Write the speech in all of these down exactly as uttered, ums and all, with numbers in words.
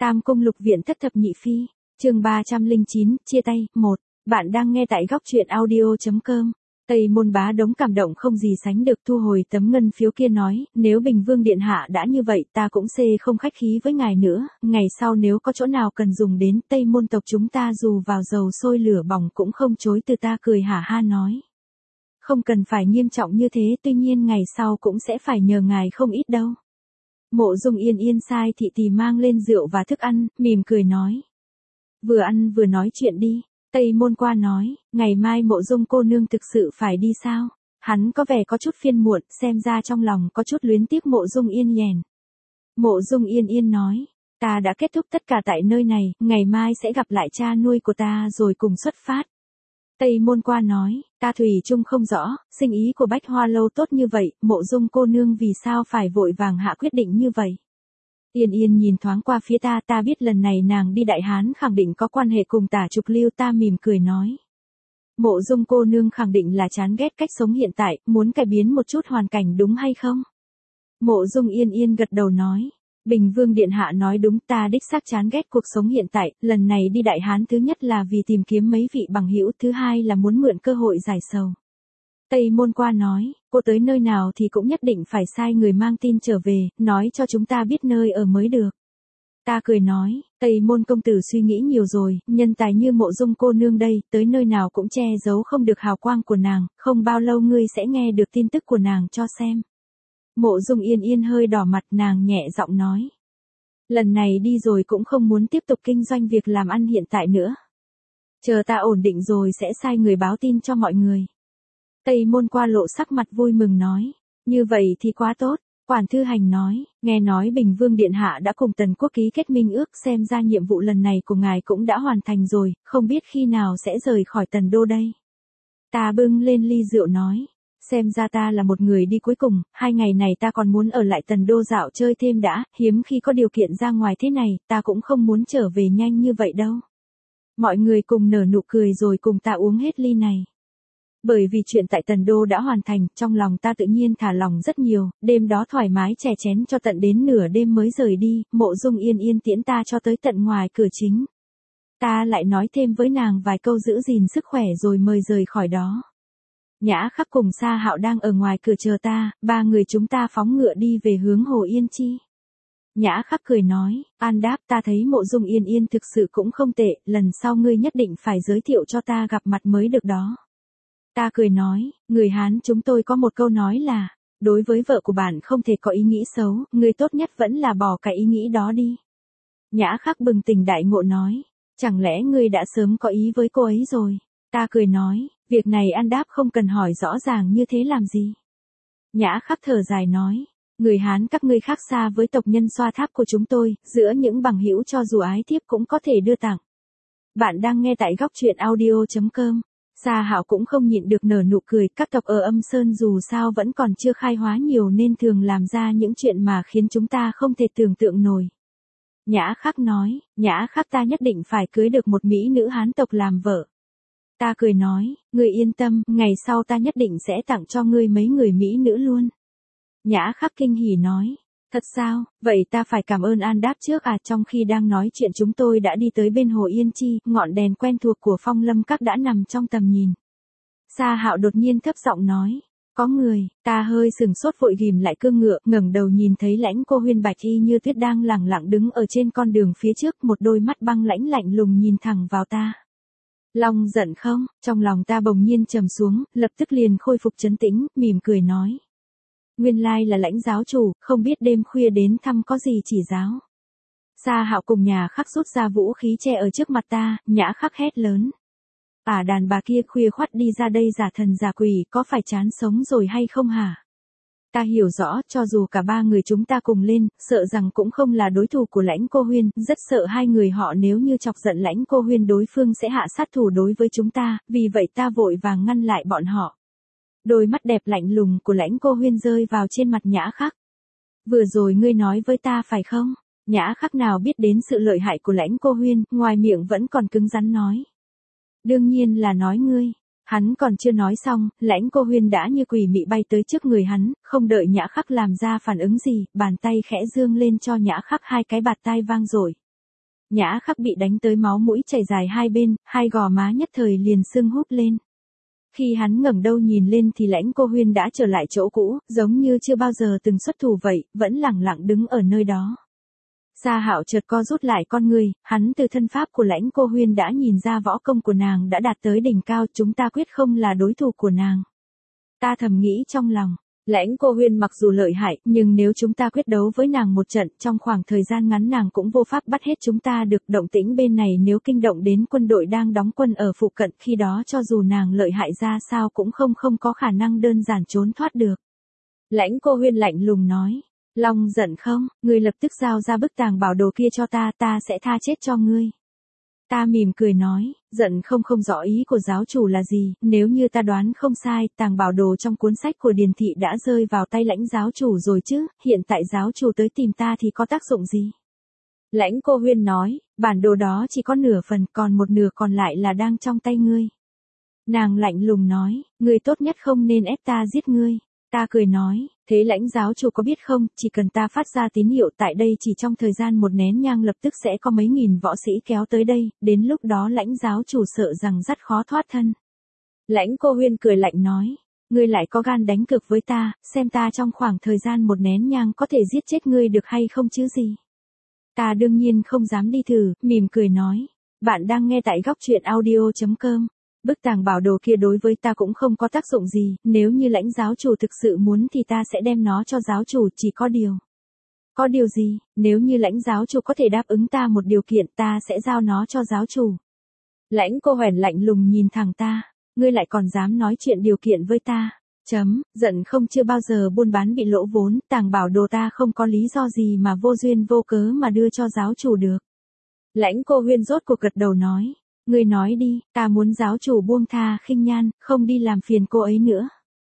Tam cung lục viện thất thập nhị phi, chương ba trăm lẻ chín, chia tay, một. Bạn đang nghe tại góc truyện audio chấm com. Tây Môn Bá Đống cảm động không gì sánh được, thu hồi tấm ngân phiếu kia nói, nếu Bình Vương Điện Hạ đã như vậy ta cũng xê không khách khí với ngài nữa, ngày sau nếu có chỗ nào cần dùng đến Tây Môn tộc chúng ta dù vào dầu sôi lửa bỏng cũng không chối từ. Ta cười hả ha nói. Không cần phải nghiêm trọng như thế, tuy nhiên ngày sau cũng sẽ phải nhờ ngài không ít đâu. Mộ Dung Yên Yên sai thị tỳ mang lên rượu và thức ăn, mỉm cười nói. Vừa ăn vừa nói chuyện đi. Tây Môn Qua nói, ngày mai Mộ Dung cô nương thực sự phải đi sao? Hắn có vẻ có chút phiền muộn, xem ra trong lòng có chút luyến tiếc Mộ Dung Yên Yèn. Mộ Dung Yên Yên nói, ta đã kết thúc tất cả tại nơi này, ngày mai sẽ gặp lại cha nuôi của ta rồi cùng xuất phát. Tây Môn Qua nói, ta thủy chung không rõ, sinh ý của Bách Hoa Lâu tốt như vậy, Mộ Dung cô nương vì sao phải vội vàng hạ quyết định như vậy? Yên Yên nhìn thoáng qua phía ta, ta biết lần này nàng đi Đại Hán khẳng định có quan hệ cùng Tả Trục Lưu. Ta mỉm cười nói. Mộ Dung cô nương khẳng định là chán ghét cách sống hiện tại, muốn cải biến một chút hoàn cảnh đúng hay không? Mộ Dung Yên Yên gật đầu nói. Bình Vương Điện Hạ nói đúng, ta đích xác chán ghét cuộc sống hiện tại, lần này đi Đại Hán thứ nhất là vì tìm kiếm mấy vị bằng hữu, thứ hai là muốn mượn cơ hội giải sầu. Tây Môn Qua nói, cô tới nơi nào thì cũng nhất định phải sai người mang tin trở về, nói cho chúng ta biết nơi ở mới được. Ta cười nói, Tây Môn công tử suy nghĩ nhiều rồi, nhân tài như Mộ Dung cô nương đây, tới nơi nào cũng che giấu không được hào quang của nàng, không bao lâu ngươi sẽ nghe được tin tức của nàng cho xem. Mộ Dung Yên Yên hơi đỏ mặt, nàng nhẹ giọng nói. Lần này đi rồi cũng không muốn tiếp tục kinh doanh việc làm ăn hiện tại nữa. Chờ ta ổn định rồi sẽ sai người báo tin cho mọi người. Tây Môn Qua lộ sắc mặt vui mừng nói, như vậy thì quá tốt. Quản Thư Hành nói, nghe nói Bình Vương Điện Hạ đã cùng Tần Quốc ký kết minh ước, xem ra nhiệm vụ lần này của ngài cũng đã hoàn thành rồi, không biết khi nào sẽ rời khỏi Tần Đô đây. Ta bưng lên ly rượu nói, xem ra ta là một người đi cuối cùng, hai ngày này ta còn muốn ở lại Tần Đô dạo chơi thêm đã, hiếm khi có điều kiện ra ngoài thế này, ta cũng không muốn trở về nhanh như vậy đâu. Mọi người cùng nở nụ cười rồi cùng ta uống hết ly này. Bởi vì chuyện tại Tần Đô đã hoàn thành, trong lòng ta tự nhiên thả lòng rất nhiều, đêm đó thoải mái chè chén cho tận đến nửa đêm mới rời đi, Mộ Dung Yên Yên tiễn ta cho tới tận ngoài cửa chính. Ta lại nói thêm với nàng vài câu giữ gìn sức khỏe rồi mời rời khỏi đó. Nhã Khắc cùng Sa Hạo đang ở ngoài cửa chờ ta, ba người chúng ta phóng ngựa đi về hướng Hồ Yên Chi. Nhã Khắc cười nói, An đáp, ta thấy Mộ Dung Yên Yên thực sự cũng không tệ, lần sau ngươi nhất định phải giới thiệu cho ta gặp mặt mới được đó. Ta cười nói, người Hán chúng tôi có một câu nói là, đối với vợ của bạn không thể có ý nghĩ xấu, người tốt nhất vẫn là bỏ cái ý nghĩ đó đi. Nhã Khắc bừng tỉnh đại ngộ nói, chẳng lẽ ngươi đã sớm có ý với cô ấy rồi? Ta cười nói, việc này An đáp không cần hỏi rõ ràng như thế làm gì. Nhã Khắc thở dài nói, người Hán các ngươi khác xa với tộc nhân Xoa Tháp của chúng tôi, giữa những bằng hữu cho dù ái thiếp cũng có thể đưa tặng. Bạn đang nghe tại góc truyện audio chấm com. Sa Hạo cũng không nhịn được nở nụ cười, các tộc ở Âm Sơn dù sao vẫn còn chưa khai hóa nhiều nên thường làm ra những chuyện mà khiến chúng ta không thể tưởng tượng nổi. Nhã Khắc nói, Nhã Khắc ta nhất định phải cưới được một mỹ nữ Hán tộc làm vợ. Ta cười nói, ngươi yên tâm, ngày sau ta nhất định sẽ tặng cho ngươi mấy người mỹ nữ luôn. Nhã Khắc kinh hỉ nói, thật sao, vậy ta phải cảm ơn An đáp trước à. Trong khi đang nói chuyện chúng tôi đã đi tới bên Hồ Yên Chi, ngọn đèn quen thuộc của Phong Lâm Các đã nằm trong tầm nhìn. Sa Hạo đột nhiên thấp giọng nói, có người. Ta hơi sừng sốt vội ghim lại cương ngựa, ngẩng đầu nhìn thấy Lãnh Cô Huyên bạch y như tuyết đang lẳng lặng đứng ở trên con đường phía trước, một đôi mắt băng lãnh lạnh lùng nhìn thẳng vào ta. Long giận không? Trong lòng ta bỗng nhiên trầm xuống, lập tức liền khôi phục trấn tĩnh, mỉm cười nói. Nguyên lai là Lãnh giáo chủ, không biết đêm khuya đến thăm có gì chỉ giáo. Sa Hạo cùng Nhã Khắc rút ra vũ khí che ở trước mặt ta, Nhã Khắc hét lớn. À đàn bà kia khuya khoắt đi ra đây giả thần giả quỷ, có phải chán sống rồi hay không hả? Ta hiểu rõ, cho dù cả ba người chúng ta cùng lên, sợ rằng cũng không là đối thủ của Lãnh Cô Huyên, rất sợ hai người họ nếu như chọc giận Lãnh Cô Huyên đối phương sẽ hạ sát thủ đối với chúng ta, vì vậy ta vội vàng ngăn lại bọn họ. Đôi mắt đẹp lạnh lùng của Lãnh Cô Huyên rơi vào trên mặt Nhã Khắc. Vừa rồi ngươi nói với ta phải không? Nhã Khắc nào biết đến sự lợi hại của Lãnh Cô Huyên, ngoài miệng vẫn còn cứng rắn nói. Đương nhiên là nói ngươi. Hắn còn chưa nói xong, Lãnh Cô Huyên đã như quỷ mị bay tới trước người hắn, không đợi Nhã Khắc làm ra phản ứng gì, bàn tay khẽ dương lên cho Nhã Khắc hai cái bạt tai vang dội. Nhã Khắc bị đánh tới máu mũi chảy dài hai bên, hai gò má nhất thời liền sưng húp lên. Khi hắn ngẩng đầu nhìn lên thì Lãnh Cô Huyên đã trở lại chỗ cũ, giống như chưa bao giờ từng xuất thủ vậy, vẫn lẳng lặng đứng ở nơi đó. Sa Hạo chợt co rút lại con người, hắn từ thân pháp của Lãnh Cô Huyên đã nhìn ra võ công của nàng đã đạt tới đỉnh cao, chúng ta quyết không là đối thủ của nàng. Ta thầm nghĩ trong lòng, Lãnh Cô Huyên mặc dù lợi hại, nhưng nếu chúng ta quyết đấu với nàng một trận, trong khoảng thời gian ngắn nàng cũng vô pháp bắt hết chúng ta được. Động tĩnh bên này nếu kinh động đến quân đội đang đóng quân ở phụ cận, khi đó cho dù nàng lợi hại ra sao cũng không không có khả năng đơn giản trốn thoát được. Lãnh Cô Huyên lạnh lùng nói, Long giận không, ngươi lập tức giao ra bức tàng bảo đồ kia cho ta, ta sẽ tha chết cho ngươi. Ta mỉm cười nói, giận không không rõ ý của giáo chủ là gì, nếu như ta đoán không sai, tàng bảo đồ trong cuốn sách của Điền Thị đã rơi vào tay Lãnh giáo chủ rồi chứ, hiện tại giáo chủ tới tìm ta thì có tác dụng gì? Lãnh Cô Huyên nói, bản đồ đó chỉ có nửa phần, còn một nửa còn lại là đang trong tay ngươi. Nàng lạnh lùng nói, ngươi tốt nhất không nên ép ta giết ngươi. Ta cười nói, thế Lãnh giáo chủ có biết không, chỉ cần ta phát ra tín hiệu tại đây chỉ trong thời gian một nén nhang lập tức sẽ có mấy nghìn võ sĩ kéo tới đây, đến lúc đó Lãnh giáo chủ sợ rằng rất khó thoát thân. Lãnh Cô Huyên cười lạnh nói, ngươi lại có gan đánh cược với ta, xem ta trong khoảng thời gian một nén nhang có thể giết chết ngươi được hay không chứ gì. Ta đương nhiên không dám đi thử, mỉm cười nói, bạn đang nghe tại góc truyện audio chấm com. Bức tàng bảo đồ kia đối với ta cũng không có tác dụng gì, nếu như Lãnh giáo chủ thực sự muốn thì ta sẽ đem nó cho giáo chủ, chỉ có điều. Có điều gì, nếu như Lãnh giáo chủ có thể đáp ứng ta một điều kiện ta sẽ giao nó cho giáo chủ. Lãnh Cô Hoẻn lạnh lùng nhìn thẳng ta, ngươi lại còn dám nói chuyện điều kiện với ta, chấm, giận không chưa bao giờ buôn bán bị lỗ vốn, tàng bảo đồ ta không có lý do gì mà vô duyên vô cớ mà đưa cho giáo chủ được. Lãnh Cô Huyên rốt cuộc gật đầu nói. Ngươi nói đi, ta muốn giáo chủ buông tha Khinh Nhan, không đi làm phiền cô ấy nữa.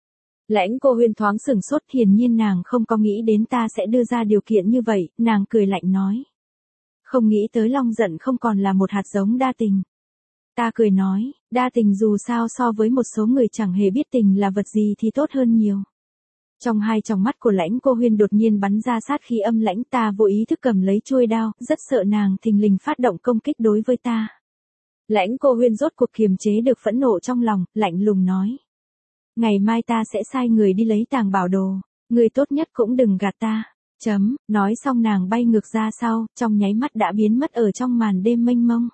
Lãnh Cô Huyên thoáng sửng sốt, hiển nhiên nàng không có nghĩ đến ta sẽ đưa ra điều kiện như vậy, nàng cười lạnh nói. Không nghĩ tới Long giận không còn là một hạt giống đa tình. Ta cười nói, đa tình dù sao so với một số người chẳng hề biết tình là vật gì thì tốt hơn nhiều. Trong hai tròng mắt của Lãnh Cô Huyên đột nhiên bắn ra sát khí âm lãnh, ta vô ý thức cầm lấy chuôi đao, rất sợ nàng thình lình phát động công kích đối với ta. Lãnh Cô Huyên rốt cuộc kiềm chế được phẫn nộ trong lòng, lạnh lùng nói. Ngày mai ta sẽ sai người đi lấy tàng bảo đồ, người tốt nhất cũng đừng gạt ta, chấm, nói xong nàng bay ngược ra sau, trong nháy mắt đã biến mất ở trong màn đêm mênh mông.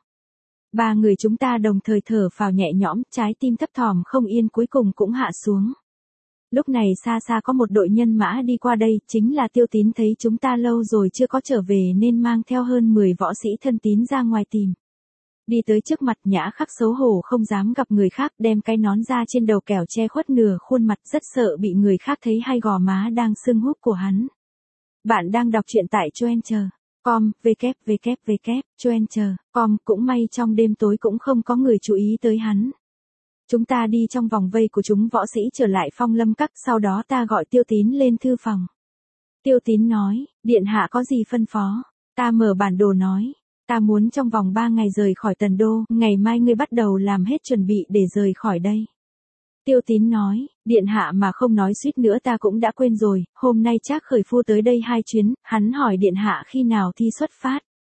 Ba người chúng ta đồng thời thở phào nhẹ nhõm, trái tim thấp thỏm không yên cuối cùng cũng hạ xuống. Lúc này xa xa có một đội nhân mã đi qua đây, chính là Tiêu Tín thấy chúng ta lâu rồi chưa có trở về nên mang theo hơn mười võ sĩ thân tín ra ngoài tìm. Đi tới trước mặt Nhã Khắc xấu hổ không dám gặp người khác, đem cái nón ra trên đầu kẻo che khuất nửa khuôn mặt, rất sợ bị người khác thấy hai gò má đang sưng húp của hắn. Bạn đang đọc truyện tại Choencher chấm com, www, choencher chấm com, cũng may trong đêm tối cũng không có người chú ý tới hắn. Chúng ta đi trong vòng vây của chúng võ sĩ trở lại Phong Lâm Các, sau đó ta gọi Tiêu Tín lên thư phòng. Tiêu Tín nói, điện hạ có gì phân phó? Ta mở bản đồ nói. Ta muốn trong vòng ba ngày rời khỏi Tần Đô, ngày mai ngươi bắt đầu làm hết chuẩn bị để rời khỏi đây. Tiêu Tín nói, điện hạ mà không nói suýt nữa ta cũng đã quên rồi, hôm nay Trác Khởi Phu tới đây hai chuyến, hắn hỏi điện hạ khi nào thi xuất phát.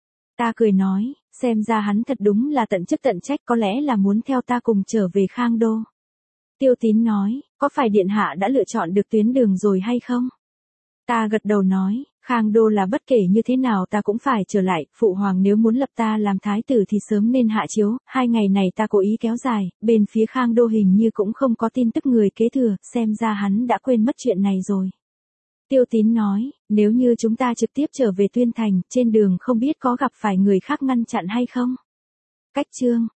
Ta cười nói, xem ra hắn thật đúng là tận chức tận trách, có lẽ là muốn theo ta cùng trở về Khang Đô. Tiêu Tín nói, có phải điện hạ đã lựa chọn được tuyến đường rồi hay không? Ta gật đầu nói, Khang Đô là bất kể như thế nào ta cũng phải trở lại, phụ hoàng nếu muốn lập ta làm thái tử thì sớm nên hạ chiếu, hai ngày này ta cố ý kéo dài, bên phía Khang Đô hình như cũng không có tin tức người kế thừa, xem ra hắn đã quên mất chuyện này rồi. Tiêu Tín nói, nếu như chúng ta trực tiếp trở về Tuyên Thành, trên đường không biết có gặp phải người khác ngăn chặn hay không? Cách chương